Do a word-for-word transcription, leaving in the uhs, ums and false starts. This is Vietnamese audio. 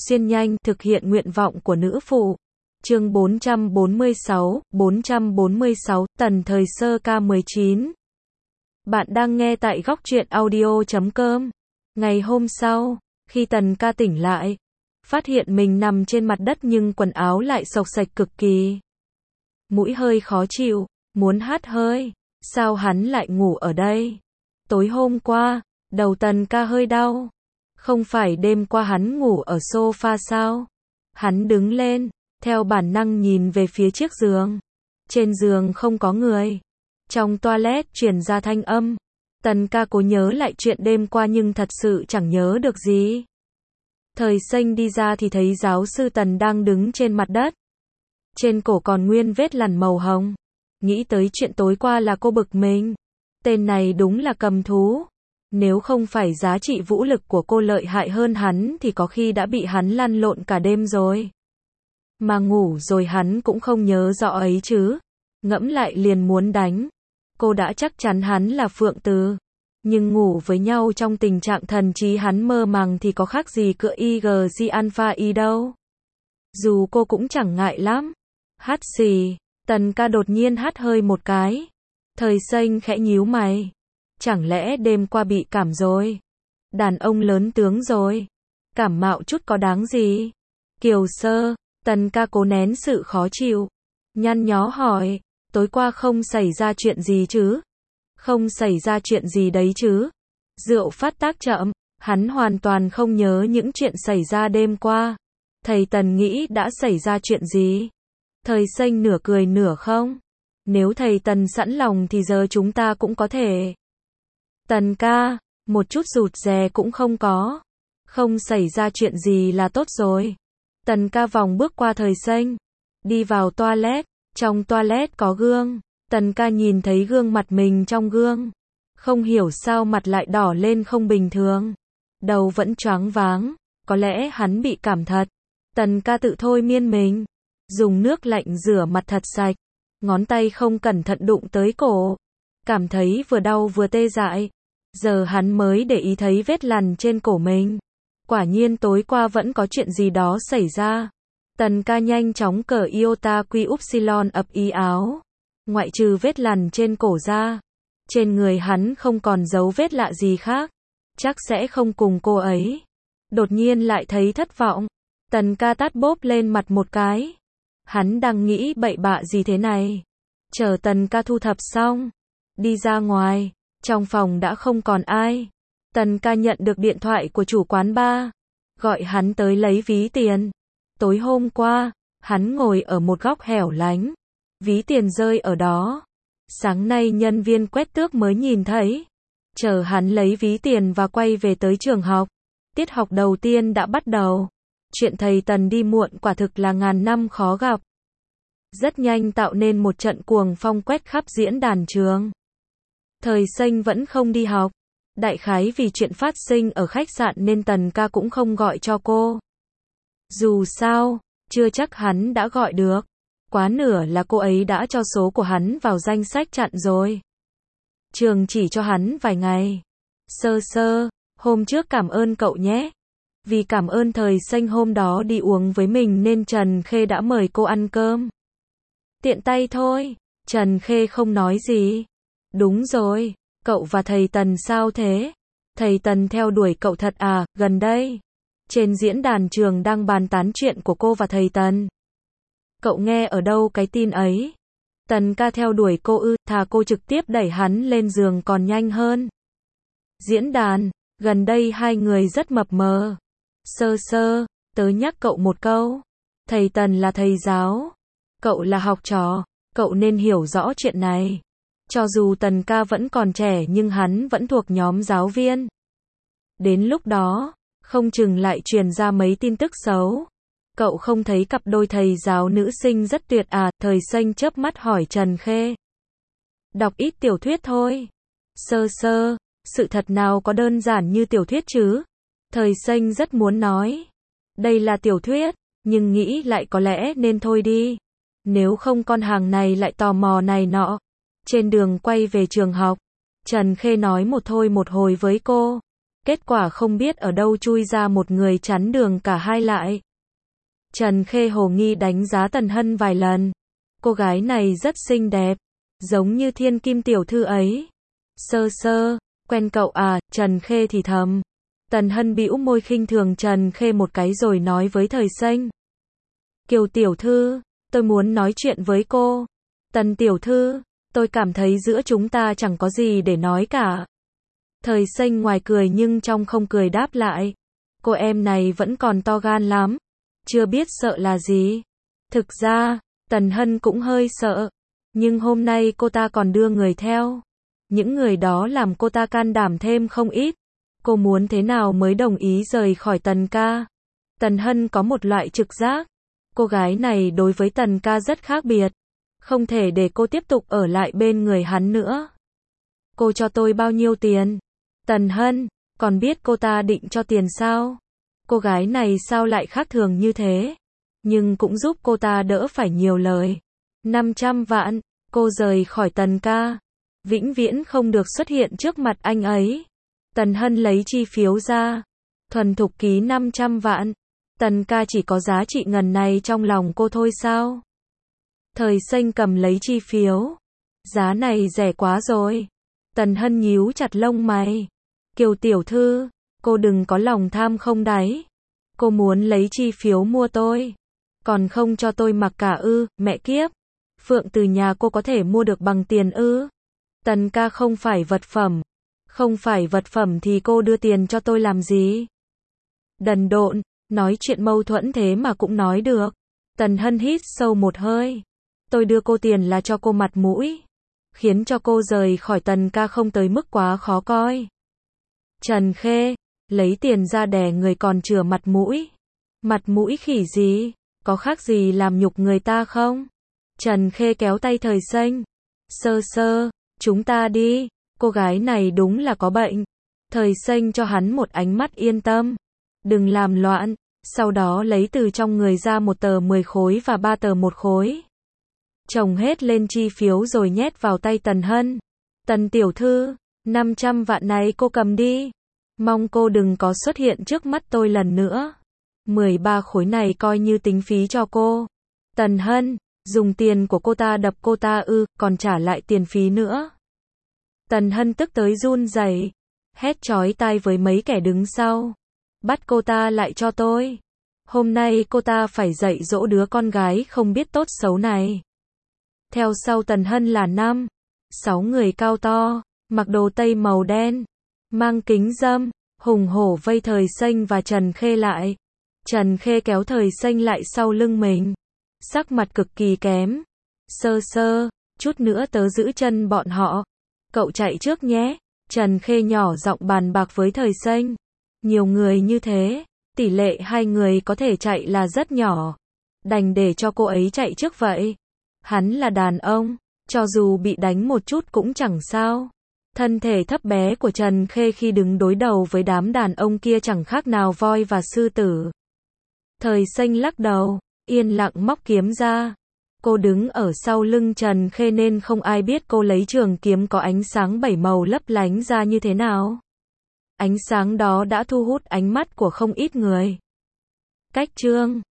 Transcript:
xuyên nhanh, thực hiện nguyện vọng của nữ phụ. Chương bốn trăm bốn mươi sáu, bốn trăm bốn mươi sáu, Tần Thời Sơ K mười chín. Bạn đang nghe tại góc truyện audio chấm com. Ngày hôm sau, khi Tần ca tỉnh lại, phát hiện mình nằm trên mặt đất nhưng quần áo lại xộc xạch cực kỳ. Mũi hơi khó chịu, muốn hắt hơi. Sao hắn lại ngủ ở đây? Tối hôm qua, đầu Tần ca hơi đau. Không phải đêm qua hắn ngủ ở sofa sao? Hắn đứng lên, theo bản năng nhìn về phía chiếc giường. Trên giường không có người. Trong toilet truyền ra thanh âm. Tần ca cố nhớ lại chuyện đêm qua nhưng thật sự chẳng nhớ được gì. Thời Xanh đi ra thì thấy giáo sư Tần đang đứng trên mặt đất. Trên cổ còn nguyên vết lằn màu hồng. Nghĩ tới chuyện tối qua là cô bực mình. Tên này đúng là cầm thú. Nếu không phải giá trị vũ lực của cô lợi hại hơn hắn thì có khi đã bị hắn lăn lộn cả đêm rồi. Mà ngủ rồi hắn cũng không nhớ rõ ấy chứ. Ngẫm lại liền muốn đánh. Cô đã chắc chắn hắn là Phượng Từ. Nhưng ngủ với nhau trong tình trạng thần trí hắn mơ màng thì có khác gì cựa i giê giê Alpha Y đâu. Dù cô cũng chẳng ngại lắm. Hắt xì. Tần ca đột nhiên hắt hơi một cái. Thời Xanh khẽ nhíu mày. Chẳng lẽ đêm qua bị cảm rồi? Đàn ông lớn tướng rồi. Cảm mạo chút có đáng gì? Kiều Sơ. Tần ca cố nén sự khó chịu. Nhăn nhó hỏi. Tối qua không xảy ra chuyện gì chứ? Không xảy ra chuyện gì đấy chứ? Rượu phát tác chậm. Hắn hoàn toàn không nhớ những chuyện xảy ra đêm qua. Thầy Tần nghĩ đã xảy ra chuyện gì? Thời Xanh nửa cười nửa không. Nếu thầy Tần sẵn lòng thì giờ chúng ta cũng có thể. Tần ca, một chút rụt rè cũng không có. Không xảy ra chuyện gì là tốt rồi. Tần ca vòng bước qua Thời Xanh. Đi vào toilet. Trong toilet có gương. Tần ca nhìn thấy gương mặt mình trong gương. Không hiểu sao mặt lại đỏ lên không bình thường. Đầu vẫn choáng váng. Có lẽ hắn bị cảm thật. Tần ca tự thôi miên mình. Dùng nước lạnh rửa mặt thật sạch. Ngón tay không cẩn thận đụng tới cổ. Cảm thấy vừa đau vừa tê dại. Giờ hắn mới để ý thấy vết lằn trên cổ mình. Quả nhiên tối qua vẫn có chuyện gì đó xảy ra. Tần ca nhanh chóng cởi iota quy upsilon ập y áo. Ngoại trừ vết lằn trên cổ ra. Trên người hắn không còn dấu vết lạ gì khác. Chắc sẽ không cùng cô ấy. Đột nhiên lại thấy thất vọng. Tần ca tát bốp lên mặt một cái. Hắn đang nghĩ bậy bạ gì thế này. Chờ Tần ca thu thập xong. Đi ra ngoài. Trong phòng đã không còn ai. Tần ca nhận được điện thoại của chủ quán bar. Gọi hắn tới lấy ví tiền. Tối hôm qua, hắn ngồi ở một góc hẻo lánh. Ví tiền rơi ở đó. Sáng nay nhân viên quét tước mới nhìn thấy. Chờ hắn lấy ví tiền và quay về tới trường học. Tiết học đầu tiên đã bắt đầu. Chuyện thầy Tần đi muộn quả thực là ngàn năm khó gặp. Rất nhanh tạo nên một trận cuồng phong quét khắp diễn đàn trường. Thời Xanh vẫn không đi học. Đại khái vì chuyện phát sinh ở khách sạn nên Tần ca cũng không gọi cho cô. Dù sao, chưa chắc hắn đã gọi được. Quá nửa là cô ấy đã cho số của hắn vào danh sách chặn rồi. Trường chỉ cho hắn vài ngày. Sơ sơ, hôm trước cảm ơn cậu nhé. Vì cảm ơn Thời Xanh hôm đó đi uống với mình nên Trần Khê đã mời cô ăn cơm. Tiện tay thôi, Trần Khê không nói gì. Đúng rồi, cậu và thầy Tần sao thế? Thầy Tần theo đuổi cậu thật à, gần đây. Trên diễn đàn trường đang bàn tán chuyện của cô và thầy Tần. Cậu nghe ở đâu cái tin ấy? Tần ca theo đuổi cô ư, thà cô trực tiếp đẩy hắn lên giường còn nhanh hơn. Diễn đàn, gần đây hai người rất mập mờ. Sơ sơ, tớ nhắc cậu một câu. Thầy Tần là thầy giáo. Cậu là học trò, cậu nên hiểu rõ chuyện này. Cho dù Tần ca vẫn còn trẻ nhưng hắn vẫn thuộc nhóm giáo viên. Đến lúc đó, không chừng lại truyền ra mấy tin tức xấu. Cậu không thấy cặp đôi thầy giáo nữ sinh rất tuyệt à? Thời Xanh chớp mắt hỏi Trần Khê. Đọc ít tiểu thuyết thôi. Sơ sơ, sự thật nào có đơn giản như tiểu thuyết chứ? Thời Xanh rất muốn nói. Đây là tiểu thuyết, nhưng nghĩ lại có lẽ nên thôi đi. Nếu không con hàng này lại tò mò này nọ. Trên đường quay về trường học, Trần Khê nói một thôi một hồi với cô. Kết quả không biết ở đâu chui ra một người chắn đường cả hai lại. Trần Khê hồ nghi đánh giá Tần Hân vài lần. Cô gái này rất xinh đẹp, giống như thiên kim tiểu thư ấy. Sơ sơ, quen cậu à, Trần Khê thì thầm. Tần Hân bĩu môi khinh thường Trần Khê một cái rồi nói với Thời Xanh. Kiều tiểu thư, tôi muốn nói chuyện với cô. Tần tiểu thư, tôi cảm thấy giữa chúng ta chẳng có gì để nói cả. Thời Xanh ngoài cười nhưng trong không cười đáp lại. Cô em này vẫn còn to gan lắm. Chưa biết sợ là gì. Thực ra, Tần Hân cũng hơi sợ. Nhưng hôm nay cô ta còn đưa người theo. Những người đó làm cô ta can đảm thêm không ít. Cô muốn thế nào mới đồng ý rời khỏi Tần ca. Tần Hân có một loại trực giác. Cô gái này đối với Tần ca rất khác biệt. Không thể để cô tiếp tục ở lại bên người hắn nữa. Cô cho tôi bao nhiêu tiền? Tần Hân, còn biết cô ta định cho tiền sao? Cô gái này sao lại khác thường như thế? Nhưng cũng giúp cô ta đỡ phải nhiều lời. năm trăm vạn, cô rời khỏi Tần ca. Vĩnh viễn không được xuất hiện trước mặt anh ấy. Tần Hân lấy chi phiếu ra. Thuần thục ký năm trăm vạn. Tần ca chỉ có giá trị ngần này trong lòng cô thôi sao? Thời Xanh cầm lấy chi phiếu. Giá này rẻ quá rồi. Tần Hân nhíu chặt lông mày. Kiều tiểu thư, cô đừng có lòng tham không đáy. Cô muốn lấy chi phiếu mua tôi. Còn không cho tôi mặc cả ư, mẹ kiếp. Phượng từ nhà cô có thể mua được bằng tiền ư. Tần ca không phải vật phẩm. Không phải vật phẩm thì cô đưa tiền cho tôi làm gì? Đần độn, nói chuyện mâu thuẫn thế mà cũng nói được. Tần Hân hít sâu một hơi. Tôi đưa cô tiền là cho cô mặt mũi. Khiến cho cô rời khỏi Tần ca không tới mức quá khó coi. Trần Khê, lấy tiền ra đè người còn chừa mặt mũi. Mặt mũi khỉ gì? Có khác gì làm nhục người ta không? Trần Khê kéo tay Thời Xanh. Sơ sơ, chúng ta đi. Cô gái này đúng là có bệnh. Thời Xanh cho hắn một ánh mắt yên tâm. Đừng làm loạn. Sau đó lấy từ trong người ra một tờ mười khối và ba tờ một khối. Chồng hết lên chi phiếu rồi nhét vào tay Tần Hân. Tần tiểu thư, năm trăm vạn này cô cầm đi. Mong cô đừng có xuất hiện trước mắt tôi lần nữa. mười ba khối này coi như tính phí cho cô. Tần Hân, dùng tiền của cô ta đập cô ta ư, còn trả lại tiền phí nữa. Tần Hân tức tới run rẩy, hét chói tai với mấy kẻ đứng sau. Bắt cô ta lại cho tôi. Hôm nay cô ta phải dạy dỗ đứa con gái không biết tốt xấu này. Theo sau Tần Hân là năm, sáu người cao to, mặc đồ tây màu đen, mang kính râm, hùng hổ vây Thời Xanh và Trần Khê lại. Trần Khê kéo Thời Xanh lại sau lưng mình. Sắc mặt cực kỳ kém. Sơ sơ, chút nữa tớ giữ chân bọn họ. Cậu chạy trước nhé. Trần Khê nhỏ giọng bàn bạc với Thời Xanh. Nhiều người như thế, tỷ lệ hai người có thể chạy là rất nhỏ. Đành để cho cô ấy chạy trước vậy. Hắn là đàn ông, cho dù bị đánh một chút cũng chẳng sao. Thân thể thấp bé của Trần Khê khi đứng đối đầu với đám đàn ông kia chẳng khác nào voi và sư tử. Thời Xanh lắc đầu, yên lặng móc kiếm ra. Cô đứng ở sau lưng Trần Khê nên không ai biết cô lấy trường kiếm có ánh sáng bảy màu lấp lánh ra như thế nào. Ánh sáng đó đã thu hút ánh mắt của không ít người. Cách chương